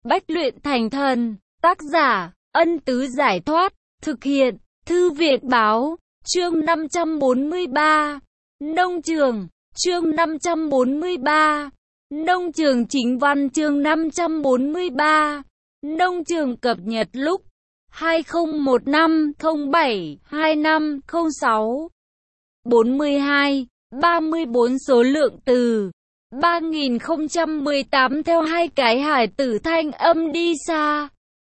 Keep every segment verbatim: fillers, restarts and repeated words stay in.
Bách luyện thành thần. Tác giả, Ân Tứ Giải Thoát. Thực hiện, Thư viện Báo. Chương năm trăm bốn mươi ba. Nông trường. Chương năm trăm bốn mươi ba. Nông trường chính văn. Chương năm trăm bốn mươi ba. Nông trường cập nhật lúc hai không một năm không bảy hai năm không sáu. bốn mươi hai, ba mươi bốn số lượng từ ba nghìn không trăm mười tám theo hai cái hải tử thanh âm đi xa.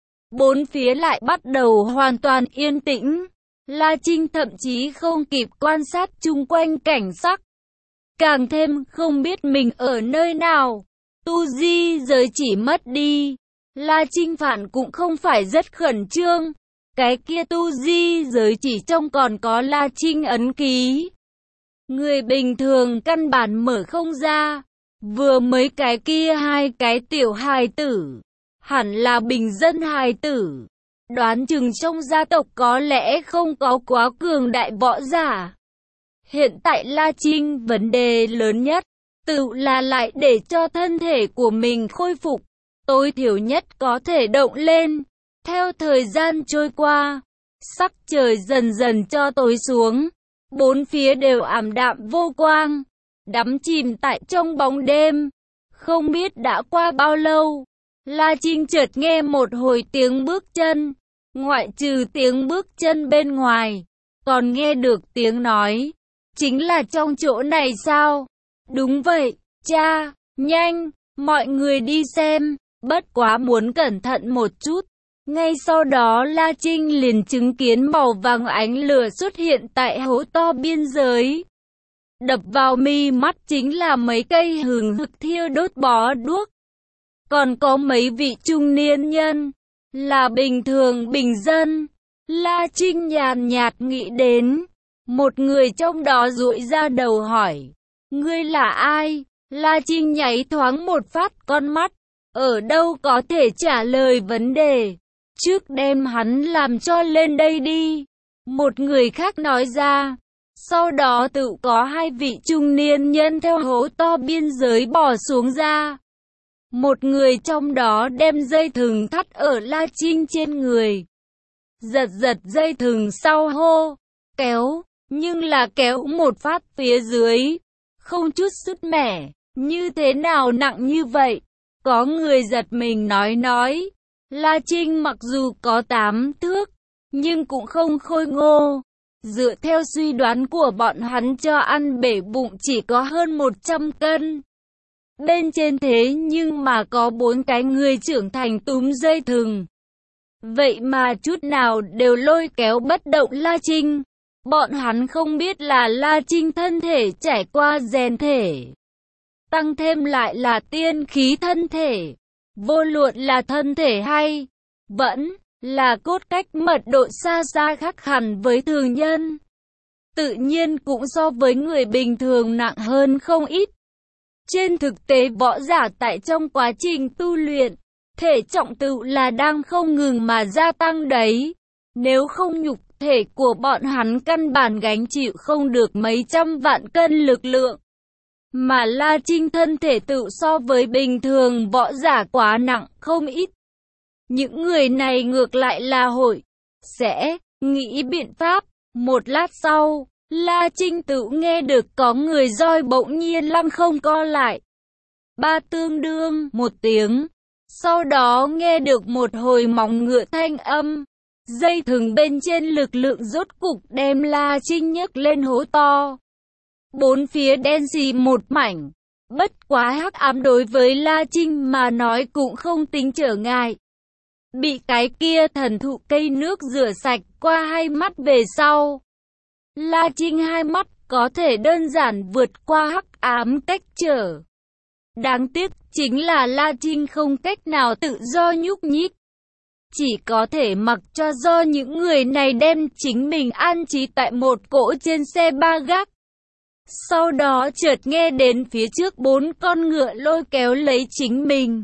Bốn phía lại bắt đầu hoàn toàn yên tĩnh. La Trinh thậm chí không kịp quan sát chung quanh cảnh sắc. Càng thêm không biết mình ở nơi nào. Tu di giới chỉ mất đi. La Trinh phản cũng không phải rất khẩn trương. Cái kia tu di giới chỉ trong còn có La Trinh ấn ký. Người bình thường căn bản mở không ra. Vừa mới cái kia hai cái tiểu hài tử. Hẳn là bình dân hài tử. Đoán chừng trong gia tộc có lẽ không có quá cường đại võ giả. Hiện tại La Trinh vấn đề lớn nhất tự là lại để cho thân thể của mình khôi phục. Tối thiểu nhất có thể động lên. Theo thời gian trôi qua, sắc trời dần dần cho tối xuống. Bốn phía đều ảm đạm vô quang, đắm chìm tại trong bóng đêm. Không biết đã qua bao lâu, La Trinh chợt nghe một hồi tiếng bước chân. Ngoại trừ tiếng bước chân bên ngoài, còn nghe được tiếng nói. Chính là trong chỗ này sao? Đúng vậy, cha, nhanh, mọi người đi xem. Bất quá muốn cẩn thận một chút. Ngay sau đó La Trinh liền chứng kiến màu vàng ánh lửa xuất hiện tại hố to biên giới. Đập vào mi mắt chính là mấy cây hừng hực thiêu đốt bó đuốc. Còn có mấy vị trung niên nhân, là bình thường bình dân. La Trinh nhàn nhạt nghĩ đến. Một người trong đó duỗi ra đầu hỏi. Ngươi là ai? La Trinh nháy thoáng một phát con mắt. Ở đâu có thể trả lời vấn đề. Trước đem hắn làm cho lên đây đi. Một người khác nói ra. Sau đó tự có hai vị trung niên nhân theo hố to biên giới bỏ xuống ra. Một người trong đó đem dây thừng thắt ở La Trinh trên người. Giật giật dây thừng sau hô. Kéo. Nhưng là kéo một phát phía dưới. Không chút sứt mẻ. Như thế nào nặng như vậy? Có người giật mình nói nói. La Trinh mặc dù có tám thước, nhưng cũng không khôi ngô. Dựa theo suy đoán của bọn hắn cho ăn bể bụng chỉ có hơn một trăm cân. Bên trên thế nhưng mà có bốn cái người trưởng thành túm dây thừng. Vậy mà chút nào đều lôi kéo bất động La Trinh. Bọn hắn không biết là La Trinh thân thể trải qua rèn thể. Tăng thêm lại là tiên khí thân thể. Vô luận là thân thể hay vẫn là cốt cách mật độ xa xa khác hẳn với thường nhân. Tự nhiên cũng so với người bình thường nặng hơn không ít. Trên thực tế võ giả tại trong quá trình tu luyện, thể trọng tự là đang không ngừng mà gia tăng đấy. Nếu không nhục thể của bọn hắn căn bản gánh chịu không được mấy trăm vạn cân lực lượng. Mà La Trinh thân thể tự so với bình thường võ giả quá nặng không ít. Những người này ngược lại là hội sẽ nghĩ biện pháp. Một lát sau, La Trinh tự nghe được có người roi bỗng nhiên lăng không co lại. Ba tương đương một tiếng. Sau đó nghe được một hồi móng ngựa thanh âm. Dây thừng bên trên lực lượng rốt cục đem La Trinh nhấc lên hố to. Bốn phía đen xì một mảnh. Bất quá hắc ám đối với La Trinh mà nói cũng không tính trở ngại. Bị cái kia thần thụ cây nước rửa sạch qua hai mắt về sau. La Trinh hai mắt có thể đơn giản vượt qua hắc ám cách trở. Đáng tiếc chính là La Trinh không cách nào tự do nhúc nhích. Chỉ có thể mặc cho do những người này đem chính mình an trí tại một cỗ trên xe ba gác. Sau đó chợt nghe đến phía trước bốn con ngựa lôi kéo lấy chính mình.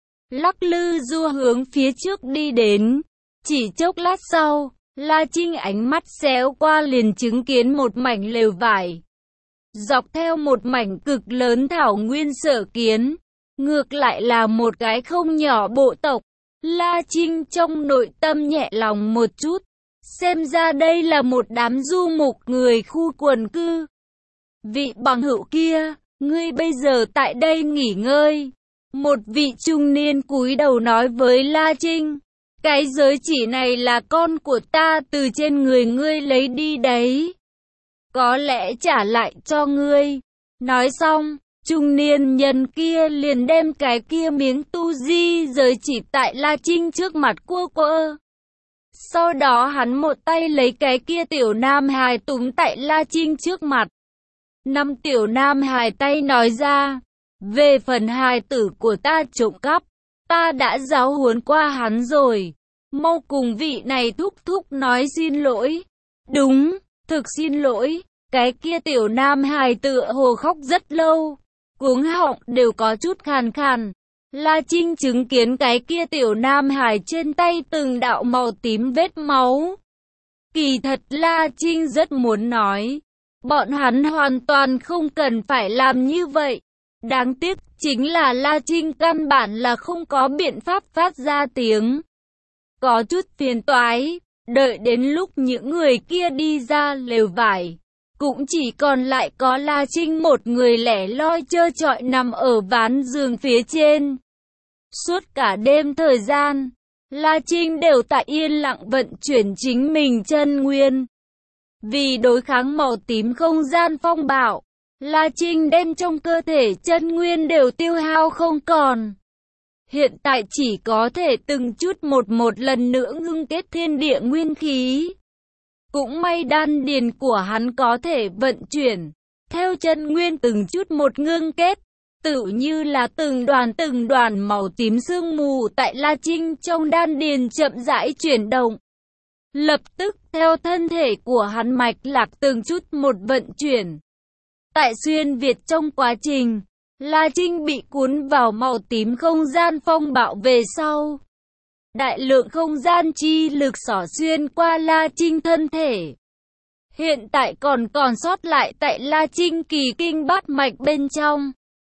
Lắc lư du hướng phía trước đi đến. Chỉ chốc lát sau, La Trinh ánh mắt xéo qua liền chứng kiến một mảnh lều vải. Dọc theo một mảnh cực lớn thảo nguyên sở kiến. ngược lại là một cái không nhỏ bộ tộc. La Trinh trong nội tâm nhẹ lòng một chút, xem ra đây là một đám du mục người khu quần cư. Vị bằng hữu kia, ngươi bây giờ tại đây nghỉ ngơi. Một vị trung niên cúi đầu nói với La Trinh, cái giới chỉ này là con của ta từ trên người ngươi lấy đi đấy. Có lẽ trả lại cho ngươi. Nói xong, trung niên nhân kia liền đem cái kia miếng tu di giới chỉ tại La Trinh trước mặt cua quơ. Sau đó hắn một tay lấy cái kia tiểu nam hài túm tại La Trinh trước mặt. Năm tiểu nam hài tay nói ra, về phần hài tử của ta trộm cắp, ta đã giáo huấn qua hắn rồi. Mau cùng vị này thúc thúc nói xin lỗi. Đúng, thực xin lỗi. Cái kia tiểu nam hài tựa hồ khóc rất lâu, cuống họng đều có chút khàn khàn. La Trinh chứng kiến cái kia tiểu nam hài trên tay từng đạo màu tím vết máu. Kỳ thật La Trinh rất muốn nói, bọn hắn hoàn toàn không cần phải làm như vậy. Đáng tiếc chính là La Trinh căn bản là không có biện pháp phát ra tiếng. Có chút phiền toái, đợi đến lúc những người kia đi ra lều vải, cũng chỉ còn lại có La Trinh một người lẻ loi trơ trọi nằm ở ván giường phía trên. Suốt cả đêm thời gian, La Trinh đều tại yên lặng vận chuyển chính mình chân nguyên. Vì đối kháng màu tím không gian phong bạo, La Trinh đem trong cơ thể chân nguyên đều tiêu hao không còn. Hiện tại chỉ có thể từng chút một một lần nữa ngưng kết thiên địa nguyên khí. Cũng may đan điền của hắn có thể vận chuyển, theo chân nguyên từng chút một ngưng kết, tự như là từng đoàn từng đoàn màu tím sương mù tại La Trinh trong đan điền chậm rãi chuyển động. Lập tức theo thân thể của hắn mạch lạc từng chút một vận chuyển. Tại xuyên Việt trong quá trình, La Trinh bị cuốn vào màu tím không gian phong bạo về sau. Đại lượng không gian chi lực xỏ xuyên qua La Trinh thân thể. Hiện tại còn còn sót lại tại La Trinh kỳ kinh bát mạch bên trong.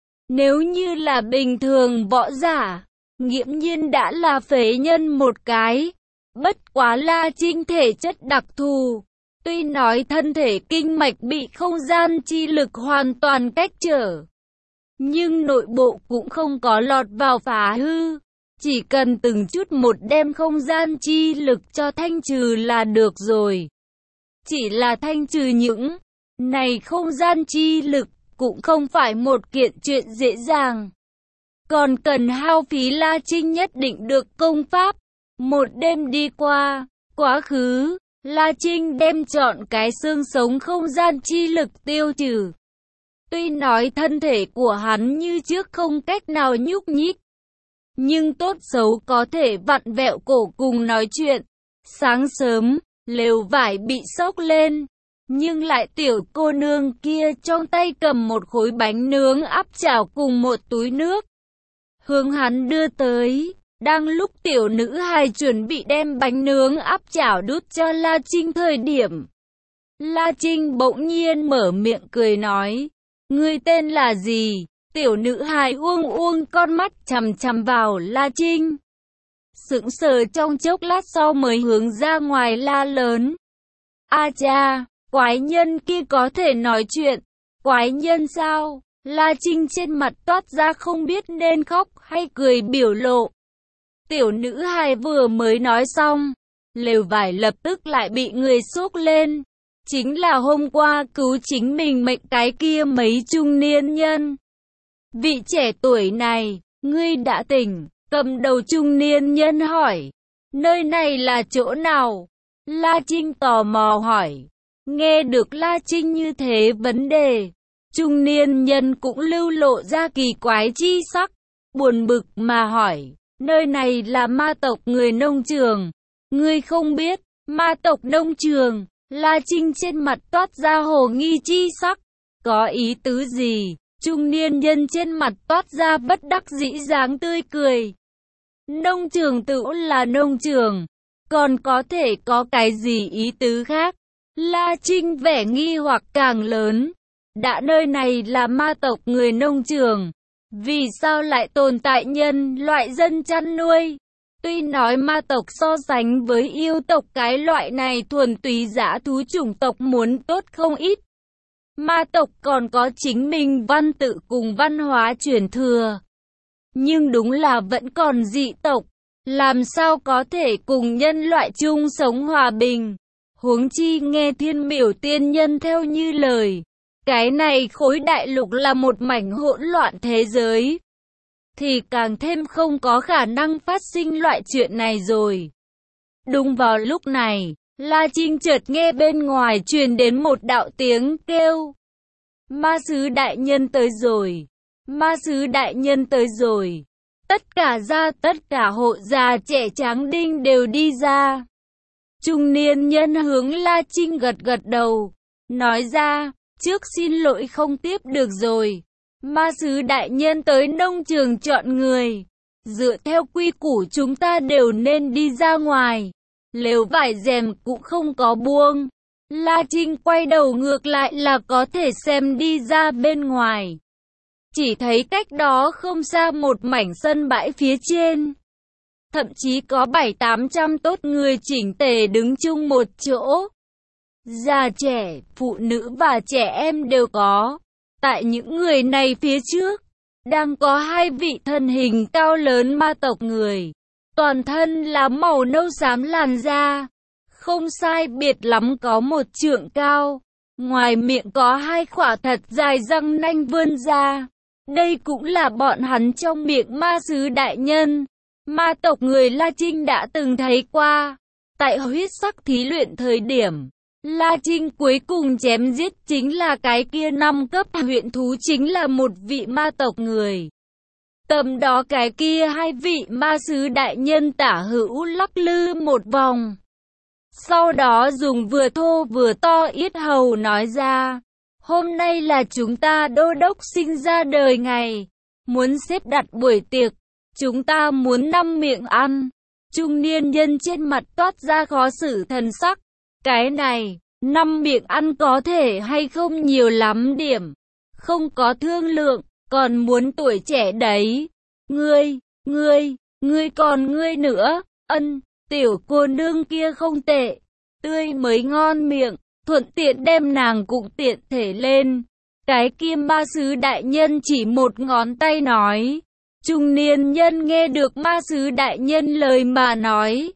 Nếu như là bình thường võ giả, nghiễm nhiên đã là phế nhân một cái. Bất quá La Trinh thể chất đặc thù. Tuy nói thân thể kinh mạch bị không gian chi lực hoàn toàn cách trở, nhưng nội bộ cũng không có lọt vào phá hư. Chỉ cần từng chút một đem không gian chi lực cho thanh trừ là được rồi. Chỉ là thanh trừ những này không gian chi lực cũng không phải một kiện chuyện dễ dàng. Còn cần hao phí La Trinh nhất định được công pháp. Một đêm đi qua, quá khứ, La Trinh đem chọn cái xương sống không gian chi lực tiêu trừ. Tuy nói thân thể của hắn như trước không cách nào nhúc nhích, nhưng tốt xấu có thể vặn vẹo cổ cùng nói chuyện. Sáng sớm, lều vải bị xốc lên, nhưng lại tiểu cô nương kia trong tay cầm một khối bánh nướng áp chảo cùng một túi nước, hướng hắn đưa tới. Đang lúc tiểu nữ hài chuẩn bị đem bánh nướng áp chảo đút cho La Trinh thời điểm, La Trinh bỗng nhiên mở miệng cười nói, ngươi tên là gì? Tiểu nữ hài uông uông con mắt chằm chằm vào La Trinh. Sững sờ trong chốc lát sau mới hướng ra ngoài la lớn. A cha, quái nhân kia có thể nói chuyện. Quái nhân sao? La Trinh trên mặt toát ra không biết nên khóc hay cười biểu lộ. Tiểu nữ hài vừa mới nói xong, lều vải lập tức lại bị người xốc lên. Chính là hôm qua cứu chính mình mệnh cái kia mấy trung niên nhân. Vị trẻ tuổi này, ngươi đã tỉnh? Cầm đầu trung niên nhân hỏi. Nơi này là chỗ nào? La Trinh tò mò hỏi. Nghe được La Trinh như thế vấn đề, trung niên nhân cũng lưu lộ ra kỳ quái chi sắc, buồn bực mà hỏi. Nơi này là ma tộc người nông trường. Ngươi không biết, ma tộc nông trường. La Trinh trên mặt toát ra hồ nghi chi sắc. Có ý tứ gì? Trung niên nhân trên mặt toát ra bất đắc dĩ dáng tươi cười. Nông trường tự là nông trường, còn có thể có cái gì ý tứ khác? La Trinh vẻ nghi hoặc càng lớn. Đã nơi này là ma tộc người nông trường, Vì sao lại tồn tại nhân loại dân chăn nuôi? Tuy nói ma tộc so sánh với yêu tộc cái loại này thuần túy dã thú chủng tộc muốn tốt không ít. Ma tộc còn có chính mình văn tự cùng văn hóa truyền thừa. Nhưng đúng là vẫn còn dị tộc. Làm sao có thể cùng nhân loại chung sống hòa bình? Huống chi nghe thiên miểu tiên nhân theo như lời. Cái này khối đại lục là một mảnh hỗn loạn thế giới. Thì càng thêm không có khả năng phát sinh loại chuyện này rồi. Đúng vào lúc này, La Trinh chợt nghe bên ngoài truyền đến một đạo tiếng kêu. Ma sứ đại nhân tới rồi. Ma sứ đại nhân tới rồi. Tất cả gia, tất cả hộ già trẻ tráng đinh đều đi ra. Trung niên nhân hướng La Trinh gật gật đầu. Nói ra, trước xin lỗi không tiếp được rồi. Ma sứ đại nhân tới nông trường chọn người. Dựa theo quy củ chúng ta đều nên đi ra ngoài. Lều vải rèm cũng không có buông. La Trinh quay đầu ngược lại là có thể xem đi ra bên ngoài. Chỉ thấy cách đó không xa một mảnh sân bãi phía trên. Thậm chí có bảy tám trăm tốt người chỉnh tề đứng chung một chỗ. Già trẻ, phụ nữ và trẻ em đều có. Tại những người này phía trước, đang có hai vị thân hình cao lớn ma tộc người. Toàn thân là màu nâu xám làn da. Không sai biệt lắm có một trượng cao. Ngoài miệng có hai khỏa thật dài răng nanh vươn ra. Đây cũng là bọn hắn trong miệng ma sứ đại nhân. Ma tộc người La Trinh đã từng thấy qua. Tại huyết sắc thí luyện thời điểm, La Trinh cuối cùng chém giết chính là cái kia năm cấp huyện thú, chính là một vị ma tộc người. Tầm đó cái kia hai vị ma sứ đại nhân tả hữu lắc lư một vòng. Sau đó dùng vừa thô vừa to yết hầu nói ra. Hôm nay là chúng ta đô đốc sinh ra đời ngày. Muốn xếp đặt buổi tiệc. Chúng ta muốn năm miệng ăn. Trung niên nhân trên mặt toát ra khó xử thần sắc. Cái này, năm miệng ăn có thể hay không nhiều lắm điểm. Không có thương lượng, còn muốn tuổi trẻ đấy. Ngươi, ngươi, ngươi còn ngươi nữa. Ân, tiểu cô nương kia không tệ. Tươi mới ngon miệng, thuận tiện đem nàng cũng tiện thể lên. Cái kia ma sứ đại nhân chỉ một ngón tay nói. Trung niên nhân nghe được ma sứ đại nhân lời mà nói.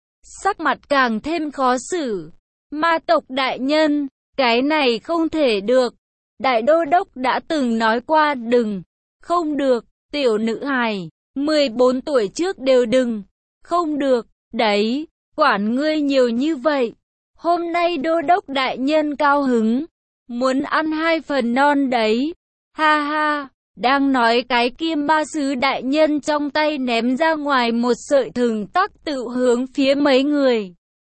Sắc mặt càng thêm khó xử. Ma tộc đại nhân, cái này không thể được. Đại đô đốc đã từng nói qua đừng, không được, tiểu nữ hài, mười bốn tuổi trước đều đừng, không được, đấy, quản ngươi nhiều như vậy. Hôm nay đô đốc đại nhân cao hứng, muốn ăn hai phần non đấy, ha ha. Đang nói cái kia ma sứ đại nhân trong tay ném ra ngoài một sợi thừng tắc tự hướng phía mấy người.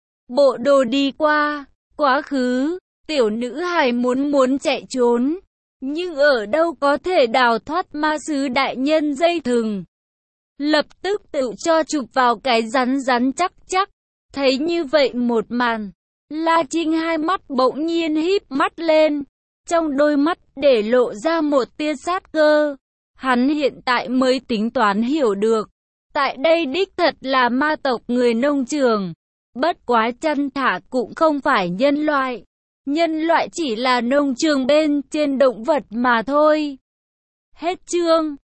Bộ đồ đi qua, quá khứ, tiểu nữ hài muốn muốn chạy trốn. Nhưng ở đâu có thể đào thoát ma sứ đại nhân dây thừng. Lập tức tự cho chụp vào cái rắn rắn chắc chắc. Thấy như vậy một màn, La Trinh hai mắt bỗng nhiên híp mắt lên. Trong đôi mắt để lộ ra một tia sát cơ. Hắn hiện tại mới tính toán hiểu được. Tại đây đích thật là ma tộc người nông trường. Bất quá chăn thả cũng không phải nhân loại. Nhân loại chỉ là nông trường bên trên động vật mà thôi. Hết chương.